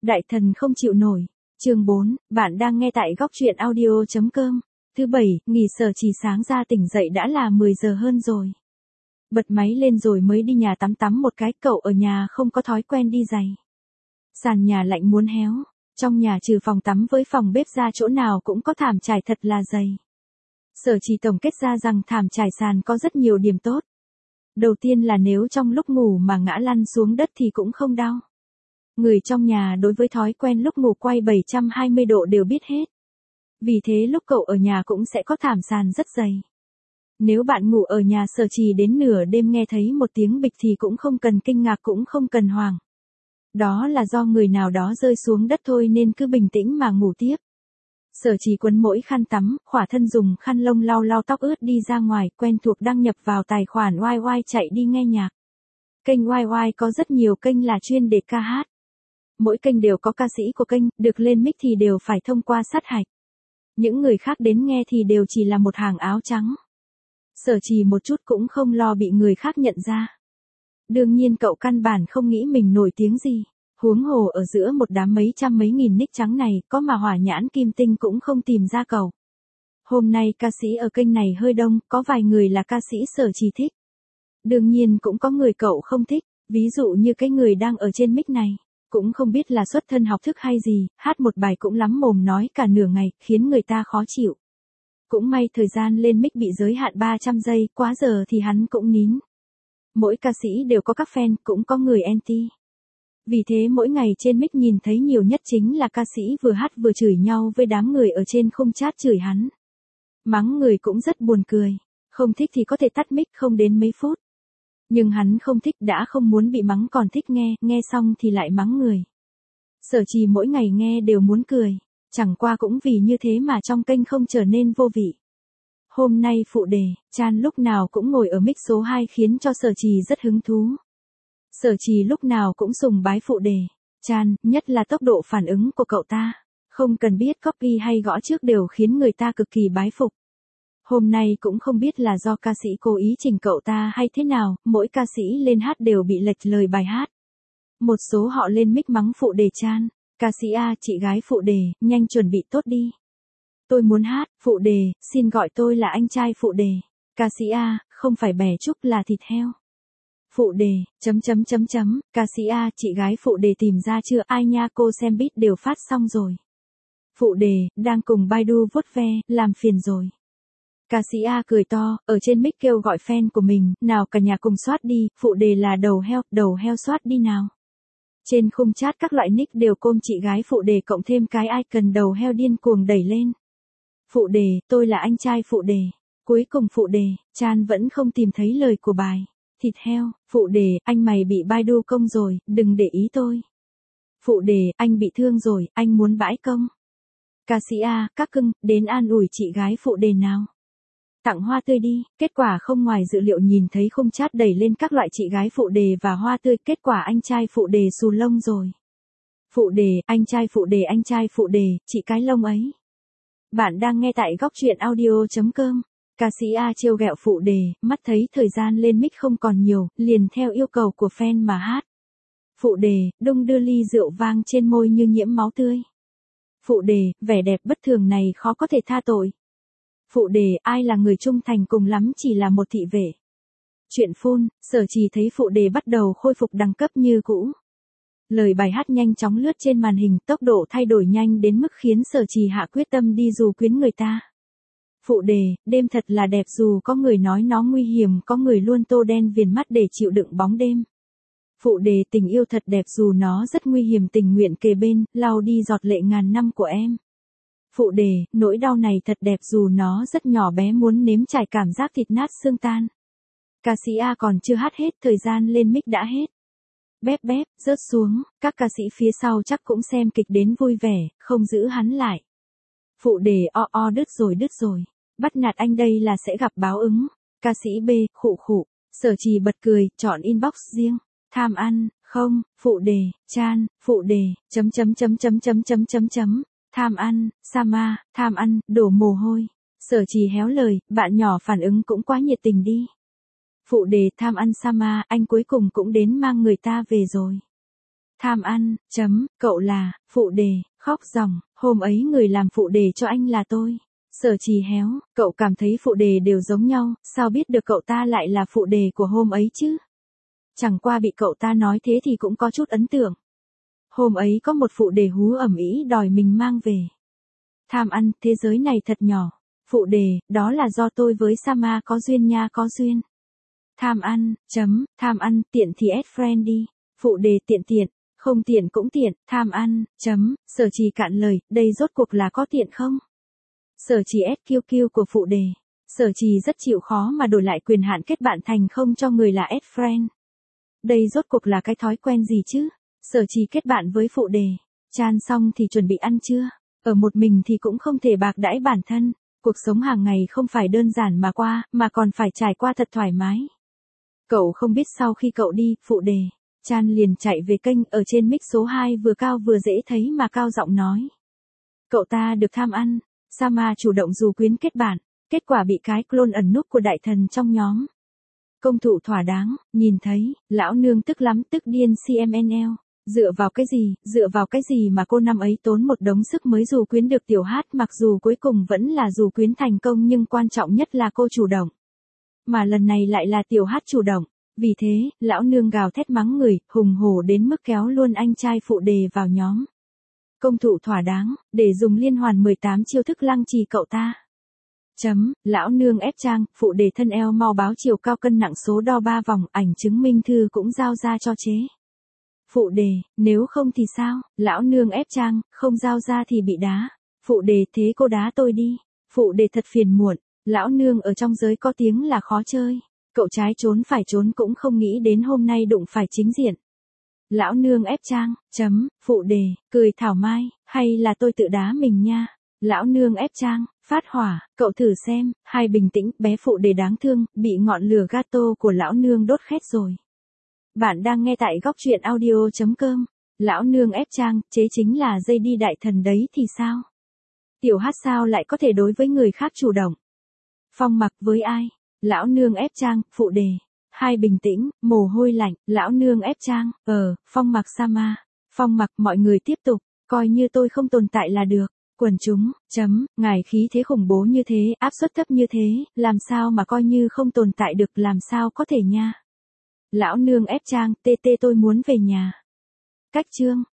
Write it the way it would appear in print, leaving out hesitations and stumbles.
Đại thần không chịu nổi. Chương 4, bạn đang nghe tại góc truyện audio.com. Thứ bảy, nghỉ sở chỉ sáng ra tỉnh dậy đã là 10 giờ hơn rồi. Bật máy lên rồi mới đi nhà tắm một cái, cậu ở nhà không có thói quen đi giày. Sàn nhà lạnh muốn héo, trong nhà trừ phòng tắm với phòng bếp ra chỗ nào cũng có thảm trải thật là dày. Sở chỉ tổng kết ra rằng thảm trải sàn có rất nhiều điểm tốt. Đầu tiên là nếu trong lúc ngủ mà ngã lăn xuống đất thì cũng không đau. Người trong nhà đối với thói quen lúc ngủ quay 720 độ đều biết hết. Vì thế lúc cậu ở nhà cũng sẽ có thảm sàn rất dày. Nếu bạn ngủ ở nhà Sở Trì đến nửa đêm nghe thấy một tiếng bịch thì cũng không cần kinh ngạc cũng không cần hoảng. Đó là do người nào đó rơi xuống đất thôi nên cứ bình tĩnh mà ngủ tiếp. Sở Trì quấn mỗi khăn tắm, khỏa thân dùng khăn lông lau tóc ướt đi ra ngoài, quen thuộc đăng nhập vào tài khoản YY chạy đi nghe nhạc. Kênh YY có rất nhiều kênh là chuyên để ca hát. Mỗi kênh đều có ca sĩ của kênh, được lên mic thì đều phải thông qua sát hạch. Những người khác đến nghe thì đều chỉ là một hàng áo trắng. Sở Trì một chút cũng không lo bị người khác nhận ra. Đương nhiên cậu căn bản không nghĩ mình nổi tiếng gì. Huống hồ ở giữa một đám mấy trăm mấy nghìn nick trắng này, có mà hỏa nhãn kim tinh cũng không tìm ra cậu. Hôm nay ca sĩ ở kênh này hơi đông, có vài người là ca sĩ Sở Trì thích. Đương nhiên cũng có người cậu không thích, ví dụ như cái người đang ở trên mic này. Cũng không biết là xuất thân học thức hay gì, hát một bài cũng lắm mồm nói cả nửa ngày, khiến người ta khó chịu. Cũng may thời gian lên mic bị giới hạn 300 giây, quá giờ thì hắn cũng nín. Mỗi ca sĩ đều có các fan, cũng có người anti. Vì thế mỗi ngày trên mic nhìn thấy nhiều nhất chính là ca sĩ vừa hát vừa chửi nhau với đám người ở trên khung chat chửi hắn. Mắng người cũng rất buồn cười. Không thích thì có thể tắt mic không đến mấy phút. Nhưng hắn không thích, đã không muốn bị mắng còn thích nghe xong thì lại mắng người. Sở Trì mỗi ngày nghe đều muốn cười. Chẳng qua cũng vì như thế mà trong kênh không trở nên vô vị. Hôm nay phụ đề, Chan lúc nào cũng ngồi ở mic số 2 khiến cho Sở Trì rất hứng thú. Sở Trì lúc nào cũng sùng bái phụ đề, Chan, nhất là tốc độ phản ứng của cậu ta. Không cần biết copy hay gõ trước đều khiến người ta cực kỳ bái phục. Hôm nay cũng không biết là do ca sĩ cố ý chỉnh cậu ta hay thế nào, mỗi ca sĩ lên hát đều bị lệch lời bài hát. Một số họ lên mic mắng phụ đề Chan, ca sĩ A, chị gái phụ đề, nhanh chuẩn bị tốt đi. Tôi muốn hát, phụ đề, xin gọi tôi là anh trai phụ đề. Ca sĩ A, không phải bè trúc là thịt heo. Phụ đề, ca sĩ A, chị gái phụ đề tìm ra chưa, ai nha, cô xem beat đều phát xong rồi. Phụ đề, đang cùng Baidu vuốt ve, làm phiền rồi. Ca sĩ A cười to, ở trên mic kêu gọi fan của mình, nào cả nhà cùng soát đi, phụ đề là đầu heo soát đi nào. Trên khung chat các loại nick đều côm chị gái phụ đề cộng thêm cái icon đầu heo điên cuồng đẩy lên. Phụ đề, tôi là anh trai phụ đề. Cuối cùng phụ đề, Chan vẫn không tìm thấy lời của bài. Thịt heo, phụ đề, anh mày bị Baidu công rồi, đừng để ý tôi. Phụ đề, anh bị thương rồi, anh muốn bãi công. Ca sĩ A, các cưng, đến an ủi chị gái phụ đề nào. Tặng hoa tươi đi, kết quả không ngoài dự liệu nhìn thấy khung chat đẩy lên các loại chị gái phụ đề và hoa tươi, kết quả anh trai phụ đề xù lông rồi. Phụ đề, anh trai phụ đề, chị cái lông ấy. Bạn đang nghe tại góc truyện audio.com. Ca sĩ A trêu ghẹo phụ đề, mắt thấy thời gian lên mic không còn nhiều, liền theo yêu cầu của fan mà hát. Phụ đề, đung đưa ly rượu vang trên môi như nhiễm máu tươi. Phụ đề, vẻ đẹp bất thường này khó có thể tha tội. Phụ đề, ai là người trung thành, cùng lắm chỉ là một thị vệ. Chuyện phun, Sở Trì thấy phụ đề bắt đầu khôi phục đẳng cấp như cũ. Lời bài hát nhanh chóng lướt trên màn hình, tốc độ thay đổi nhanh đến mức khiến Sở Trì hạ quyết tâm đi dù quyến người ta. Phụ đề, đêm thật là đẹp dù có người nói nó nguy hiểm, có người luôn tô đen viền mắt để chịu đựng bóng đêm. Phụ đề, tình yêu thật đẹp dù nó rất nguy hiểm, tình nguyện kề bên, lau đi giọt lệ ngàn năm của em. Phụ đề, nỗi đau này thật đẹp dù nó rất nhỏ bé, muốn nếm trải cảm giác thịt nát xương tan. Ca sĩ A còn chưa hát hết, thời gian lên mic đã hết. Bép, rớt xuống, các ca sĩ phía sau chắc cũng xem kịch đến vui vẻ, không giữ hắn lại. Phụ đề, đứt rồi. Bắt nạt anh đây là sẽ gặp báo ứng. Ca sĩ B, khụ. Sở Trì bật cười, chọn inbox riêng. Tham ăn, không, phụ đề, Chan, phụ đề, tham ăn, Sama, tham ăn, đổ mồ hôi. Sở Trì héo lời, bạn nhỏ phản ứng cũng quá nhiệt tình đi. Phụ đề, tham ăn Sama, anh cuối cùng cũng đến mang người ta về rồi. Tham ăn, cậu là, phụ đề, khóc ròng, hôm ấy người làm phụ đề cho anh là tôi. Sở Trì héo, cậu cảm thấy phụ đề đều giống nhau, sao biết được cậu ta lại là phụ đề của hôm ấy chứ? Chẳng qua bị cậu ta nói thế thì cũng có chút ấn tượng. Hôm ấy có một phụ đề hú ầm ĩ đòi mình mang về. Tham ăn, thế giới này thật nhỏ. Phụ đề, đó là do tôi với Sama có duyên nha, có duyên. Tham ăn, tham ăn, tiện thì add friend đi. Phụ đề tiện tiện, không tiện cũng tiện, tham ăn, Sở Trì cạn lời, đây rốt cuộc là có tiện không? Sở Trì SQQ của phụ đề. Sở Trì rất chịu khó mà đổi lại quyền hạn kết bạn thành không cho người là add friend. Đây rốt cuộc là cái thói quen gì chứ? Sở Trì kết bạn với phụ đề. Chan xong thì chuẩn bị ăn trưa. Ở một mình thì cũng không thể bạc đãi bản thân. Cuộc sống hàng ngày không phải đơn giản mà qua, mà còn phải trải qua thật thoải mái. Cậu không biết sau khi cậu đi, phụ đề. Chan liền chạy về kênh ở trên mic số 2 vừa cao vừa dễ thấy mà cao giọng nói. Cậu ta được tham ăn. Sama chủ động dù quyến kết bạn. Kết quả bị cái clone ẩn núp của đại thần trong nhóm. Công thụ thỏa đáng, nhìn thấy, lão nương tức lắm tức điên CMNL. Dựa vào cái gì mà cô năm ấy tốn một đống sức mới dù quyến được tiểu hát, mặc dù cuối cùng vẫn là dù quyến thành công nhưng quan trọng nhất là cô chủ động. Mà lần này lại là tiểu hát chủ động. Vì thế, lão nương gào thét mắng người, hùng hổ đến mức kéo luôn anh trai phụ đề vào nhóm. Công thụ thỏa đáng, để dùng liên hoàn 18 chiêu thức lăng trì cậu ta. Lão nương ép trang, phụ đề thân eo mau báo chiều cao cân nặng số đo 3 vòng, ảnh chứng minh thư cũng giao ra cho chế. Phụ đề, nếu không thì sao? Lão nương ép trang, không giao ra thì bị đá. Phụ đề, thế cô đá tôi đi. Phụ đề thật phiền muộn, lão nương ở trong giới có tiếng là khó chơi. Cậu trái trốn phải trốn cũng không nghĩ đến hôm nay đụng phải chính diện. Lão nương ép trang, phụ đề, cười thảo mai, hay là tôi tự đá mình nha. Lão nương ép trang, phát hỏa, cậu thử xem, hai bình tĩnh, bé phụ đề đáng thương, bị ngọn lửa gato của lão nương đốt khét rồi. Bạn đang nghe tại góc truyện audio.com. Lão nương ép trang, chế chính là dây đi đại thần đấy thì sao? Tiểu hát sao lại có thể đối với người khác chủ động? Phong mặc với ai? Lão nương ép trang, phụ đề. Hai bình tĩnh, mồ hôi lạnh, lão nương ép trang, Phong mặc Sama. Phong mặc mọi người tiếp tục, coi như tôi không tồn tại là được. Quần chúng, ngài khí thế khủng bố như thế, áp suất thấp như thế, làm sao mà coi như không tồn tại được, làm sao có thể nha. Lão nương ép trang, tê tôi muốn về nhà. Cách chương.